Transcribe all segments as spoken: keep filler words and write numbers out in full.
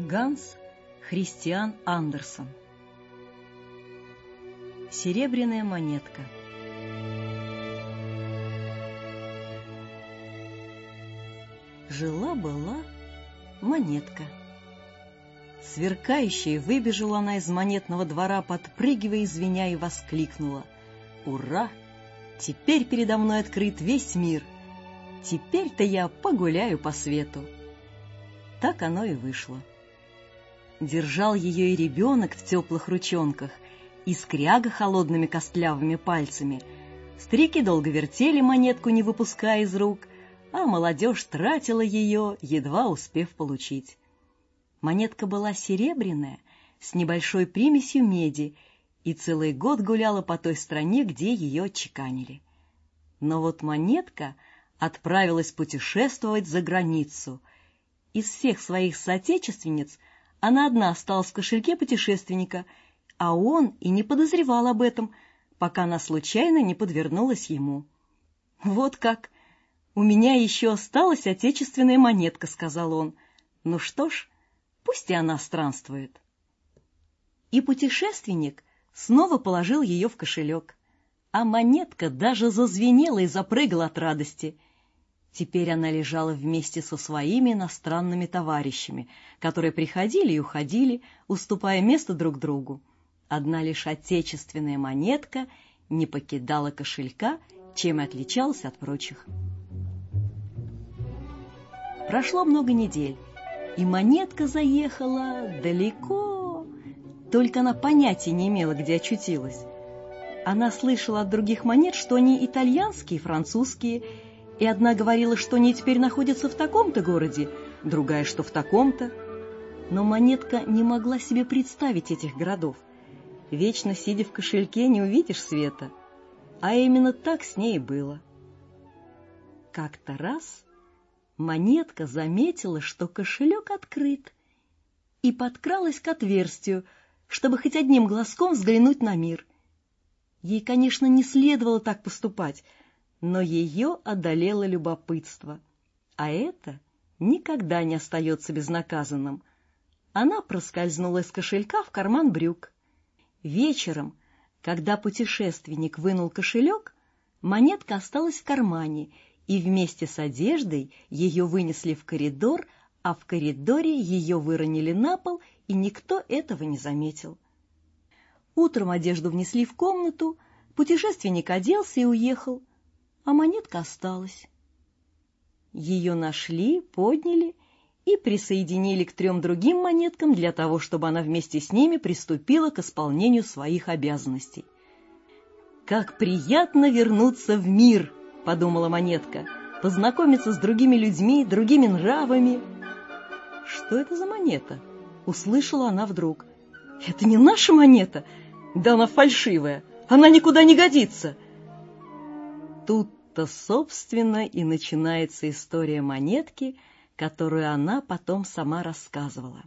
Ганс Христиан Андерсен. Серебряная монетка. Жила-была монетка. Сверкающая выбежала она из монетного двора, подпрыгивая, звеня, и воскликнула: «Ура! Теперь передо мной открыт весь мир! Теперь-то я погуляю по свету!» Так оно и вышло. Держал ее и ребенок в теплых ручонках, и скряга холодными костлявыми пальцами. Старики долго вертели монетку, не выпуская из рук, а молодежь тратила ее, едва успев получить. Монетка была серебряная, с небольшой примесью меди, и целый год гуляла по той стране, где ее отчеканили. Но вот монетка отправилась путешествовать за границу. Из всех своих соотечественниц она одна осталась в кошельке путешественника, а он и не подозревал об этом, пока она случайно не подвернулась ему. «Вот как! У меня еще осталась отечественная монетка», — сказал он. «Ну что ж, пусть и она странствует». И путешественник снова положил ее в кошелек, а монетка даже зазвенела и запрыгала от радости. Теперь она лежала вместе со своими иностранными товарищами, которые приходили и уходили, уступая место друг другу. Одна лишь отечественная монетка не покидала кошелька, чем и отличалась от прочих. Прошло много недель, и монетка заехала далеко, только она понятия не имела, где очутилась. Она слышала от других монет, что они итальянские и французские, и одна говорила, что они теперь находятся в таком-то городе, другая, что в таком-то. Но монетка не могла себе представить этих городов. Вечно сидя в кошельке, не увидишь света. А именно так с ней и было. Как-то раз монетка заметила, что кошелек открыт, и подкралась к отверстию, чтобы хоть одним глазком взглянуть на мир. Ей, конечно, не следовало так поступать, но ее одолело любопытство, а это никогда не остается безнаказанным. Она проскользнула из кошелька в карман брюк. Вечером, когда путешественник вынул кошелек, монетка осталась в кармане, и вместе с одеждой ее вынесли в коридор, а в коридоре ее выронили на пол, и никто этого не заметил. Утром одежду внесли в комнату, путешественник оделся и уехал, а монетка осталась. Ее нашли, подняли и присоединили к трем другим монеткам для того, чтобы она вместе с ними приступила к исполнению своих обязанностей. «Как приятно вернуться в мир!» — подумала монетка, «познакомиться с другими людьми, другими нравами». «Что это за монета?» — услышала она вдруг. «Это не наша монета? Да она фальшивая, она никуда не годится!» Тут-то, собственно, и начинается история монетки, которую она потом сама рассказывала.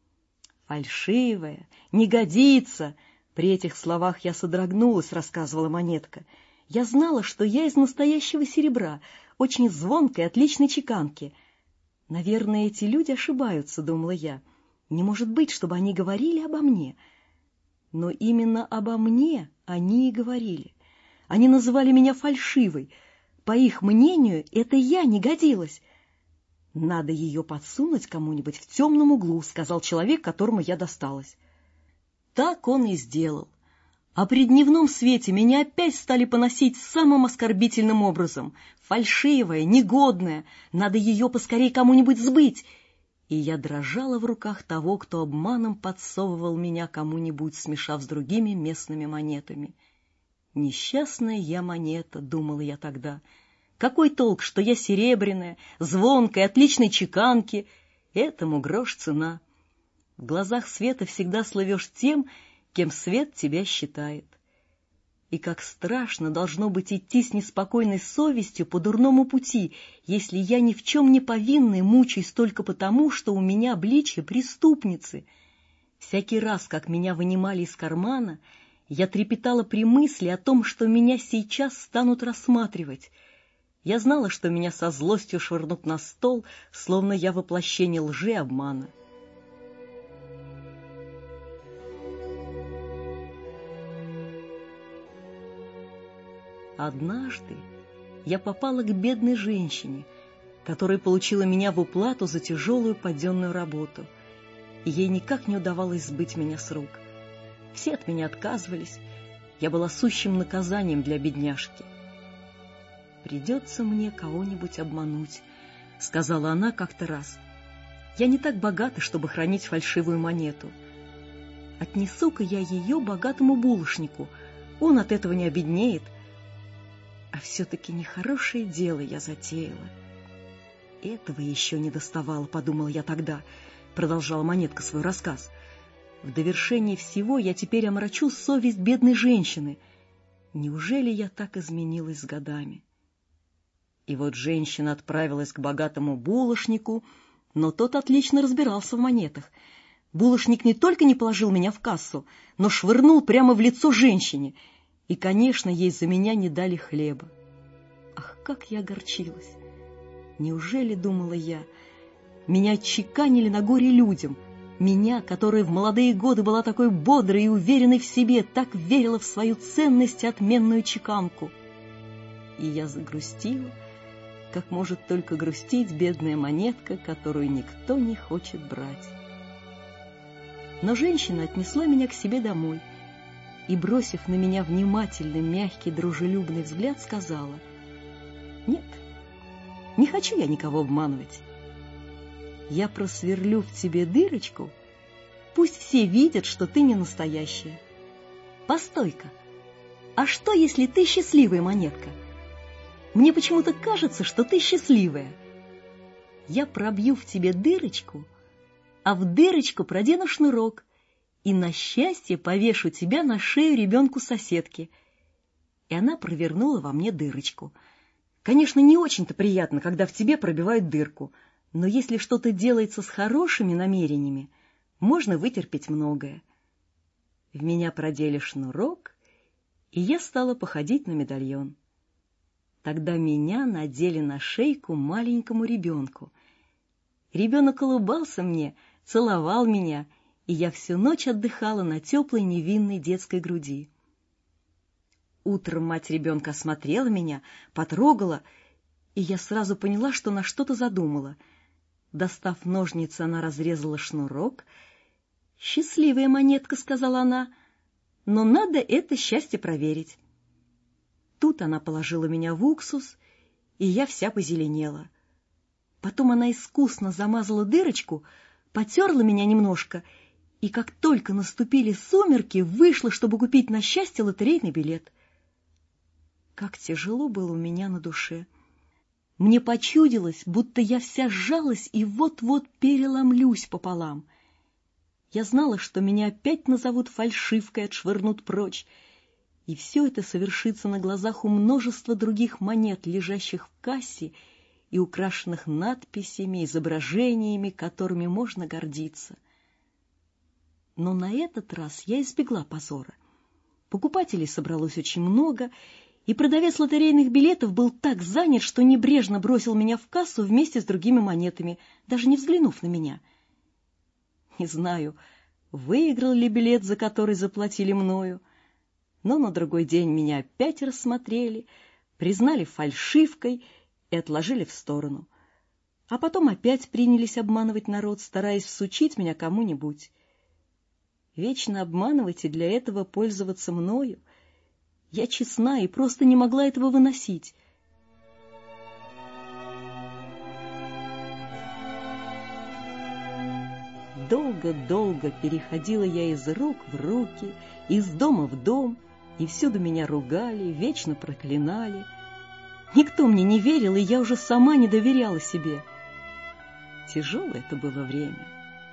«Фальшивая, не годится!» При этих словах я содрогнулась, рассказывала монетка. «Я знала, что я из настоящего серебра, очень звонкой, отличной чеканки. Наверное, эти люди ошибаются», — думала я. «Не может быть, чтобы они говорили обо мне». Но именно обо мне они и говорили. Они называли меня фальшивой. По их мнению, это я не годилась. «Надо ее подсунуть кому-нибудь в темном углу», — сказал человек, которому я досталась. Так он и сделал. А при дневном свете меня опять стали поносить самым оскорбительным образом. Фальшивая, негодная, надо ее поскорей кому-нибудь сбыть. И я дрожала в руках того, кто обманом подсовывал меня кому-нибудь, смешав с другими местными монетами. «Несчастная я монета», — думала я тогда. «Какой толк, что я серебряная, звонкая, отличной чеканки? Этому грош цена. В глазах света всегда слывешь тем, кем свет тебя считает. И как страшно должно быть идти с неспокойной совестью по дурному пути, если я ни в чем не повинна и мучаюсь только потому, что у меня обличье преступницы. Всякий раз, как меня вынимали из кармана, я трепетала при мысли о том, что меня сейчас станут рассматривать. Я знала, что меня со злостью швырнут на стол, словно я воплощение лжи и обмана. Однажды я попала к бедной женщине, которая получила меня в уплату за тяжелую подъемную работу, и ей никак не удавалось сбыть меня с рук. Все от меня отказывались, я была сущим наказанием для бедняжки. «Придется мне кого-нибудь обмануть», — сказала она как-то раз. «Я не так богата, чтобы хранить фальшивую монету. Отнесу-ка я ее богатому булочнику, он от этого не обеднеет. А все-таки нехорошее дело я затеяла». «Этого еще не доставало», — подумала я тогда, — продолжала монетка свой рассказ. «В довершении всего я теперь омрачу совесть бедной женщины. Неужели я так изменилась с годами?» И вот женщина отправилась к богатому булочнику, но тот отлично разбирался в монетах. Булочник не только не положил меня в кассу, но швырнул прямо в лицо женщине, и, конечно, ей за меня не дали хлеба. Ах, как я огорчилась! Неужели, думала я, меня отчеканили на горе людям, меня, которая в молодые годы была такой бодрой и уверенной в себе, так верила в свою ценность и отменную чеканку. И я загрустила, как может только грустить бедная монетка, которую никто не хочет брать. Но женщина отнесла меня к себе домой и, бросив на меня внимательный, мягкий, дружелюбный взгляд, сказала: «Нет, не хочу я никого обманывать. Я просверлю в тебе дырочку, пусть все видят, что ты не настоящая. Постой-ка, а что, если ты счастливая монетка? Мне почему-то кажется, что ты счастливая. Я пробью в тебе дырочку, а в дырочку продену шнурок и на счастье повешу тебя на шею ребенку соседки». И она провернула во мне дырочку. Конечно, не очень-то приятно, когда в тебе пробивают дырку, но если что-то делается с хорошими намерениями, можно вытерпеть многое. В меня продели шнурок, и я стала походить на медальон. Тогда меня надели на шейку маленькому ребенку. Ребенок улыбался мне, целовал меня, и я всю ночь отдыхала на теплой невинной детской груди. Утром мать ребенка осмотрела меня, потрогала, и я сразу поняла, что на что-то задумала. Достав ножницы, она разрезала шнурок. «Счастливая монетка», — сказала она, — «но надо это счастье проверить». Тут она положила меня в уксус, и я вся позеленела. Потом она искусно замазала дырочку, потерла меня немножко, и как только наступили сумерки, вышла, чтобы купить на счастье лотерейный билет. Как тяжело было у меня на душе. Мне почудилось, будто я вся сжалась и вот-вот переломлюсь пополам. Я знала, что меня опять назовут фальшивкой, отшвырнут прочь, и все это совершится на глазах у множества других монет, лежащих в кассе и украшенных надписями, изображениями, которыми можно гордиться. Но на этот раз я избегла позора. Покупателей собралось очень много, и продавец лотерейных билетов был так занят, что небрежно бросил меня в кассу вместе с другими монетами, даже не взглянув на меня. Не знаю, выиграл ли билет, за который заплатили мною, но на другой день меня опять рассмотрели, признали фальшивкой и отложили в сторону. А потом опять принялись обманывать народ, стараясь всучить меня кому-нибудь. Вечно обманывать и для этого пользоваться мною. Я честна и просто не могла этого выносить. Долго-долго переходила я из рук в руки, из дома в дом, и всюду меня ругали, вечно проклинали. Никто мне не верил, и я уже сама не доверяла себе. Тяжелое это было время.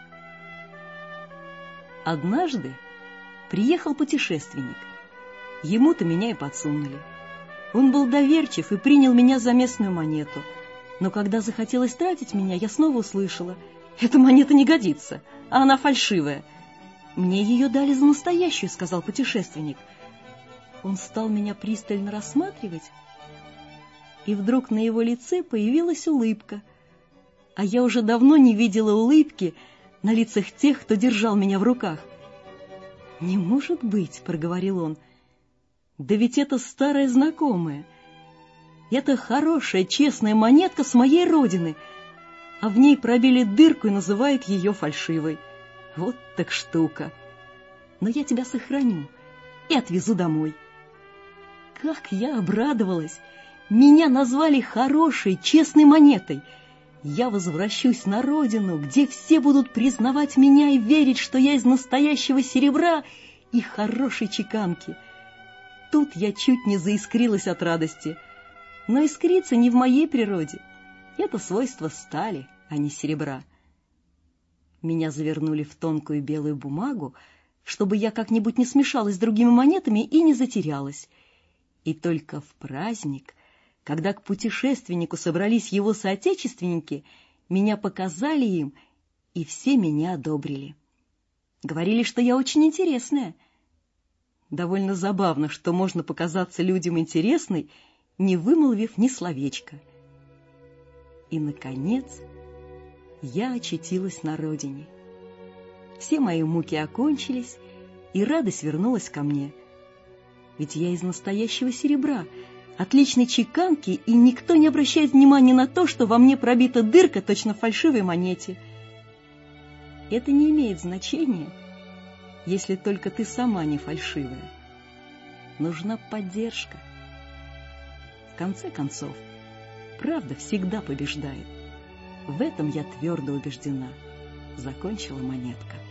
Однажды приехал путешественник. Ему-то меня и подсунули. Он был доверчив и принял меня за местную монету. Но когда захотелось тратить меня, я снова услышала: «Эта монета не годится, а она фальшивая». «Мне ее дали за настоящую», — сказал путешественник. Он стал меня пристально рассматривать, и вдруг на его лице появилась улыбка. А я уже давно не видела улыбки на лицах тех, кто держал меня в руках. «Не может быть», — проговорил он. Да ведь это старая знакомая. Это хорошая, честная монетка с моей родины, а в ней пробили дырку и называют ее фальшивой. Вот так штука. Но я тебя сохраню и отвезу домой. Как я обрадовалась! Меня назвали хорошей, честной монетой. Я возвращусь на родину, где все будут признавать меня и верить, что я из настоящего серебра и хорошей чеканки. Тут я чуть не заискрилась от радости. Но искриться не в моей природе. Это свойство стали, а не серебра. Меня завернули в тонкую белую бумагу, чтобы я как-нибудь не смешалась с другими монетами и не затерялась. И только в праздник, когда к путешественнику собрались его соотечественники, меня показали им, и все меня одобрили. Говорили, что я очень интересная. Довольно забавно, что можно показаться людям интересной, не вымолвив ни словечка. И, наконец, я очутилась на родине. Все мои муки окончились, и радость вернулась ко мне. Ведь я из настоящего серебра, отличной чеканки, и никто не обращает внимания на то, что во мне пробита дырка точно в фальшивой монете. Это не имеет значения, если только ты сама не фальшивая. Нужна поддержка. В конце концов, правда всегда побеждает. В этом я твердо убеждена, закончила монетка.